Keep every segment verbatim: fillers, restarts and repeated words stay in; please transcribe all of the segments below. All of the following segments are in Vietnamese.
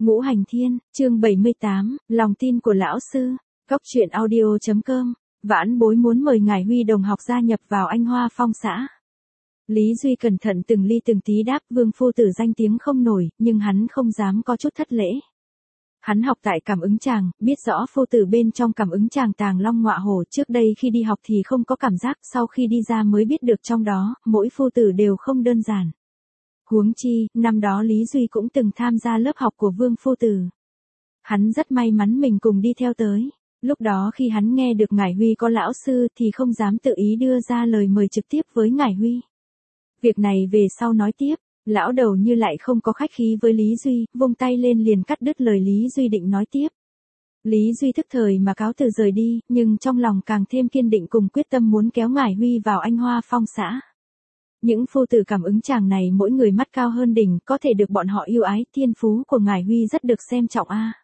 Ngũ Hành Thiên, chương bảy mươi tám, lòng tin của lão sư. Góc truyện audio chấm com. Vãn bối muốn mời ngài Huy đồng học gia nhập vào Anh Hoa Phong xã. Lý Duy cẩn thận từng ly từng tí đáp, Vương phu tử danh tiếng không nổi, nhưng hắn không dám có chút thất lễ. Hắn học tại cảm ứng tràng, biết rõ phu tử bên trong cảm ứng tràng tàng long ngọa hổ, trước đây khi đi học thì không có cảm giác, sau khi đi ra mới biết được trong đó, mỗi phu tử đều không đơn giản. Huống chi, năm đó Lý Duy cũng từng tham gia lớp học của Vương phu tử. Hắn rất may mắn mình cùng đi theo tới. Lúc đó khi hắn nghe được ngài Huy có lão sư thì không dám tự ý đưa ra lời mời trực tiếp với ngài Huy. Việc này về sau nói tiếp, lão đầu như lại không có khách khí với Lý Duy, vung tay lên liền cắt đứt lời Lý Duy định nói tiếp. Lý Duy thức thời mà cáo từ rời đi, nhưng trong lòng càng thêm kiên định cùng quyết tâm muốn kéo ngài Huy vào Anh Hoa Phong xã. Những phu tử cảm ứng chàng này mỗi người mắt cao hơn đỉnh, có thể được bọn họ yêu ái, thiên phú của ngài Huy rất được xem trọng a.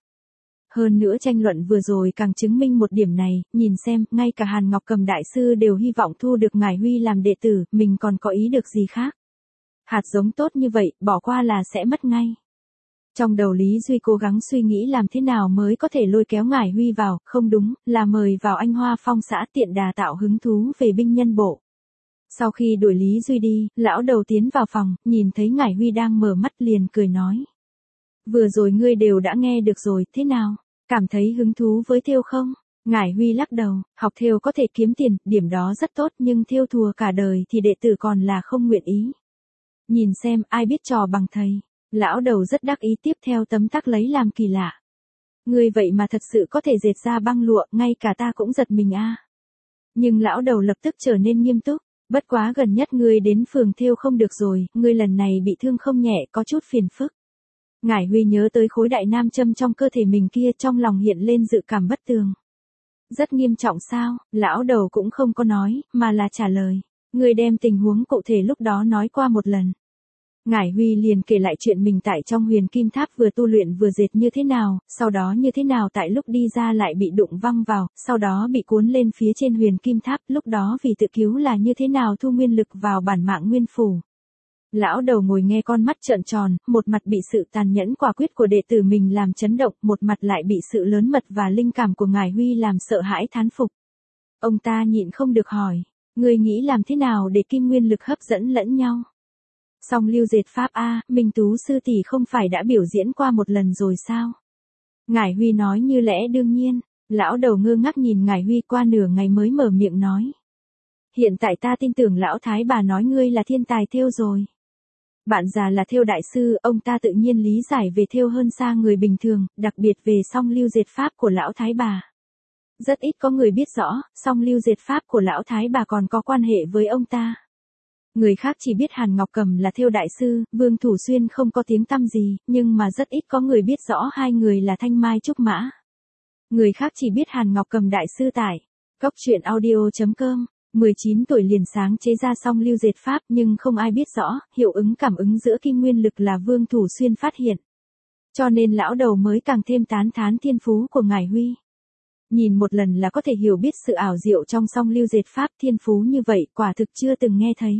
Hơn nữa tranh luận vừa rồi càng chứng minh một điểm này, nhìn xem, ngay cả Hàn Ngọc Cầm đại sư đều hy vọng thu được ngài Huy làm đệ tử, mình còn có ý được gì khác. Hạt giống tốt như vậy, bỏ qua là sẽ mất ngay. Trong đầu Lý Duy cố gắng suy nghĩ làm thế nào mới có thể lôi kéo ngài Huy vào, không đúng, là mời vào Anh Hoa Phong xã tiện đà tạo hứng thú về binh nhân bộ. Sau khi đuổi Lý Duy đi, lão đầu tiến vào phòng, nhìn thấy ngài Huy đang mở mắt liền cười nói. Vừa rồi ngươi đều đã nghe được rồi, thế nào? Cảm thấy hứng thú với thêu không? Ngài Huy lắc đầu, học thêu có thể kiếm tiền, điểm đó rất tốt, nhưng thêu thùa cả đời thì đệ tử còn là không nguyện ý. Nhìn xem, ai biết trò bằng thầy. Lão đầu rất đắc ý tiếp theo tấm tắc lấy làm kỳ lạ. Ngươi vậy mà thật sự có thể dệt ra băng lụa, ngay cả ta cũng giật mình a. Nhưng lão đầu lập tức trở nên nghiêm túc. Bất quá gần nhất ngươi đến phường thêu không được rồi, ngươi lần này bị thương không nhẹ, có chút phiền phức. Ngải Huy nhớ tới khối đại nam châm trong cơ thể mình kia, trong lòng hiện lên dự cảm bất tường. Rất nghiêm trọng sao? Lão đầu cũng không có nói, mà là trả lời. Ngươi đem tình huống cụ thể lúc đó nói qua một lần. Ngải Huy liền kể lại chuyện mình tại trong Huyền Kim Tháp vừa tu luyện vừa dệt như thế nào, sau đó như thế nào tại lúc đi ra lại bị đụng văng vào, sau đó bị cuốn lên phía trên Huyền Kim Tháp, lúc đó vì tự cứu là như thế nào thu nguyên lực vào bản mạng nguyên phủ. Lão đầu ngồi nghe con mắt trợn tròn, một mặt bị sự tàn nhẫn quả quyết của đệ tử mình làm chấn động, một mặt lại bị sự lớn mật và linh cảm của ngài Huy làm sợ hãi thán phục. Ông ta nhịn không được hỏi, ngươi nghĩ làm thế nào để kim nguyên lực hấp dẫn lẫn nhau? Song lưu dệt pháp a, Minh Tú sư tỷ không phải đã biểu diễn qua một lần rồi sao? Ngải Huy nói như lẽ đương nhiên, lão đầu ngơ ngác nhìn ngải Huy qua nửa ngày mới mở miệng nói. Hiện tại ta tin tưởng lão thái bà nói ngươi là thiên tài thêu rồi. Bạn già là thêu đại sư, ông ta tự nhiên lý giải về thêu hơn xa người bình thường, đặc biệt về song lưu dệt pháp của lão thái bà. Rất ít có người biết rõ, song lưu dệt pháp của lão thái bà còn có quan hệ với ông ta. Người khác chỉ biết Hàn Ngọc Cầm là thêu đại sư, Vương Thủ Xuyên không có tiếng tăm gì, nhưng mà rất ít có người biết rõ hai người là Thanh Mai Trúc Mã. Người khác chỉ biết Hàn Ngọc Cầm đại sư tại góc truyện audio chấm com. mười chín tuổi liền sáng chế ra song lưu dệt pháp, nhưng không ai biết rõ, hiệu ứng cảm ứng giữa kim nguyên lực là Vương Thủ Xuyên phát hiện. Cho nên lão đầu mới càng thêm tán thán thiên phú của ngài Huy. Nhìn một lần là có thể hiểu biết sự ảo diệu trong song lưu dệt pháp, thiên phú như vậy quả thực chưa từng nghe thấy.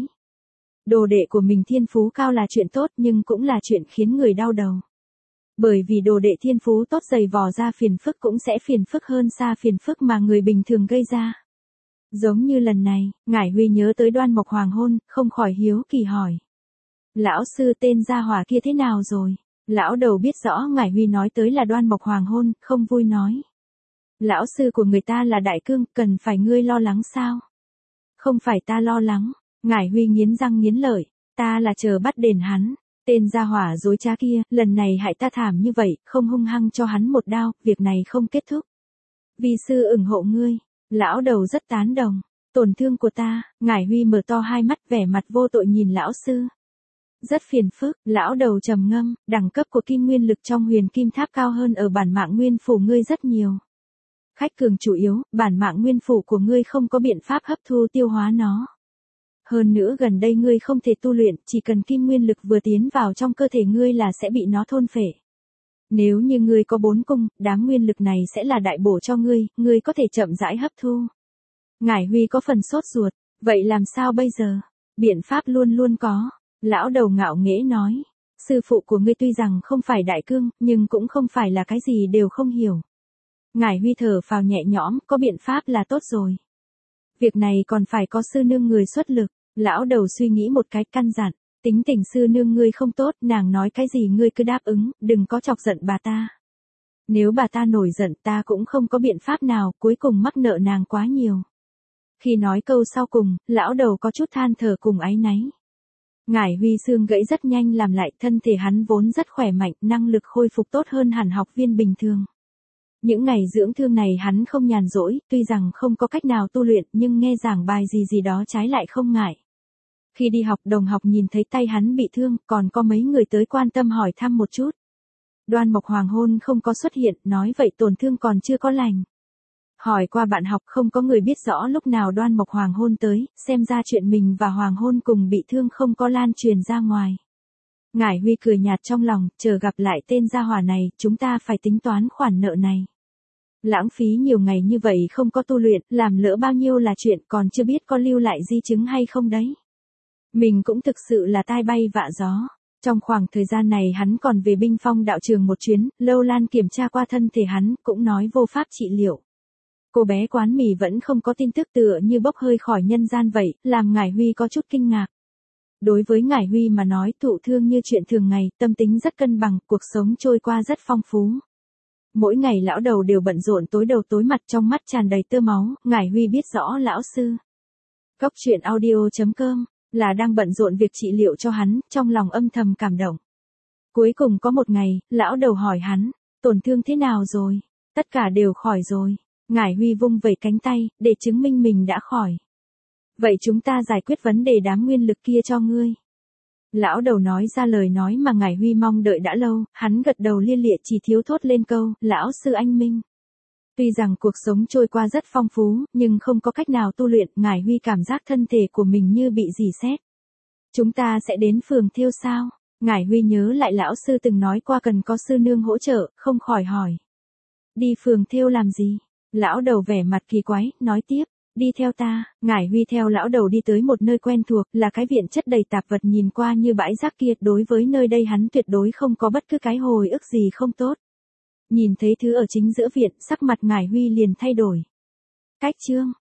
Đồ đệ của mình thiên phú cao là chuyện tốt, nhưng cũng là chuyện khiến người đau đầu. Bởi vì đồ đệ thiên phú tốt dày vò ra phiền phức cũng sẽ phiền phức hơn xa phiền phức mà người bình thường gây ra. Giống như lần này, ngải Huy nhớ tới Đoan Mộc Hoàng hôn, không khỏi hiếu kỳ hỏi. Lão sư tên gia hỏa kia thế nào rồi? Lão đầu biết rõ ngải Huy nói tới là Đoan Mộc Hoàng hôn, không vui nói. Lão sư của người ta là Đại Cương, cần phải ngươi lo lắng sao? Không phải ta lo lắng, ngải Huy nghiến răng nghiến lợi, ta là chờ bắt đền hắn. Tên gia hỏa dối trá kia, lần này hại ta thảm như vậy, không hung hăng cho hắn một đao, việc này không kết thúc. Vi sư ủng hộ ngươi. Lão đầu rất tán đồng. Tổn thương của ta, ngải Huy mở to hai mắt vẻ mặt vô tội nhìn lão sư. Rất phiền phức, lão đầu trầm ngâm, đẳng cấp của kim nguyên lực trong Huyền Kim Tháp cao hơn ở bản mạng nguyên phủ ngươi rất nhiều. Khách cường chủ yếu, bản mạng nguyên phủ của ngươi không có biện pháp hấp thu tiêu hóa nó. Hơn nữa gần đây ngươi không thể tu luyện, chỉ cần kim nguyên lực vừa tiến vào trong cơ thể ngươi là sẽ bị nó thôn phệ. Nếu như ngươi có bốn cung, đám nguyên lực này sẽ là đại bổ cho ngươi, ngươi có thể chậm rãi hấp thu. Ngải Huy có phần sốt ruột, vậy làm sao bây giờ? Biện pháp luôn luôn có. Lão đầu ngạo nghễ nói. Sư phụ của ngươi tuy rằng không phải đại cương, nhưng cũng không phải là cái gì đều không hiểu. Ngải Huy thở phào nhẹ nhõm, có biện pháp là tốt rồi. Việc này còn phải có sư nương người xuất lực. Lão đầu suy nghĩ một cái, căn dặn. Tính tình sư nương ngươi không tốt, nàng nói cái gì ngươi cứ đáp ứng, đừng có chọc giận bà ta. Nếu bà ta nổi giận ta cũng không có biện pháp nào, cuối cùng mắc nợ nàng quá nhiều. Khi nói câu sau cùng, lão đầu có chút than thở cùng áy náy. Ngải Huy xương gãy rất nhanh làm lại, thân thể hắn vốn rất khỏe mạnh, năng lực khôi phục tốt hơn hẳn học viên bình thường. Những ngày dưỡng thương này hắn không nhàn rỗi, tuy rằng không có cách nào tu luyện nhưng nghe giảng bài gì gì đó trái lại không ngại. Khi đi học đồng học nhìn thấy tay hắn bị thương, còn có mấy người tới quan tâm hỏi thăm một chút. Đoan Mộc Hoàng Hôn không có xuất hiện, nói vậy tổn thương còn chưa có lành. Hỏi qua bạn học không có người biết rõ lúc nào Đoan Mộc Hoàng Hôn tới, xem ra chuyện mình và Hoàng Hôn cùng bị thương không có lan truyền ra ngoài. Ngải Huy cười nhạt trong lòng, chờ gặp lại tên gia hỏa này, chúng ta phải tính toán khoản nợ này. Lãng phí nhiều ngày như vậy không có tu luyện, làm lỡ bao nhiêu là chuyện, còn chưa biết có lưu lại di chứng hay không đấy. Mình cũng thực sự là tai bay vạ gió. Trong khoảng thời gian này hắn còn về Binh Phong đạo trường một chuyến, Lâu Lan kiểm tra qua thân thể hắn, cũng nói vô pháp trị liệu. Cô bé quán mì vẫn không có tin tức, tựa như bốc hơi khỏi nhân gian vậy, làm Ngải Huy có chút kinh ngạc. Đối với Ngải Huy mà nói, thụ thương như chuyện thường ngày, tâm tính rất cân bằng, cuộc sống trôi qua rất phong phú. Mỗi ngày lão đầu đều bận rộn tối đầu tối mặt, trong mắt tràn đầy tơ máu. Ngải Huy biết rõ lão sư Cốc truyện audio chấm com là đang bận rộn việc trị liệu cho hắn, trong lòng âm thầm cảm động. Cuối cùng có một ngày, lão đầu hỏi hắn, tổn thương thế nào rồi? Tất cả đều khỏi rồi. Ngải Huy vung vẩy cánh tay, để chứng minh mình đã khỏi. Vậy chúng ta giải quyết vấn đề đám nguyên lực kia cho ngươi. Lão đầu nói ra lời nói mà Ngải Huy mong đợi đã lâu, hắn gật đầu lia lịa, chỉ thiếu thốt lên câu, lão sư anh minh. Tuy rằng cuộc sống trôi qua rất phong phú, nhưng không có cách nào tu luyện, Ngải Huy cảm giác thân thể của mình như bị rỉ sét. Chúng ta sẽ đến phường Thêu sao? Ngải Huy nhớ lại lão sư từng nói qua cần có sư nương hỗ trợ, không khỏi hỏi. Đi phường Thêu làm gì? Lão đầu vẻ mặt kỳ quái, nói tiếp. Đi theo ta. Ngải Huy theo lão đầu đi tới một nơi quen thuộc, là cái viện chất đầy tạp vật nhìn qua như bãi rác kia. Đối với nơi đây hắn tuyệt đối không có bất cứ cái hồi ức gì không tốt. Nhìn thấy thứ ở chính giữa viện, sắc mặt Ngải Huy liền thay đổi. Cách chương